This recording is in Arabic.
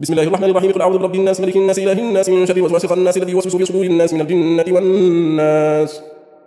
بسم الله الرحمن الرحيم. قل أعوذ برب الناس ملك الناس إله الناس من شر الوسواس الخناس الذي يوسوس في صدور الناس من الجنة والناس.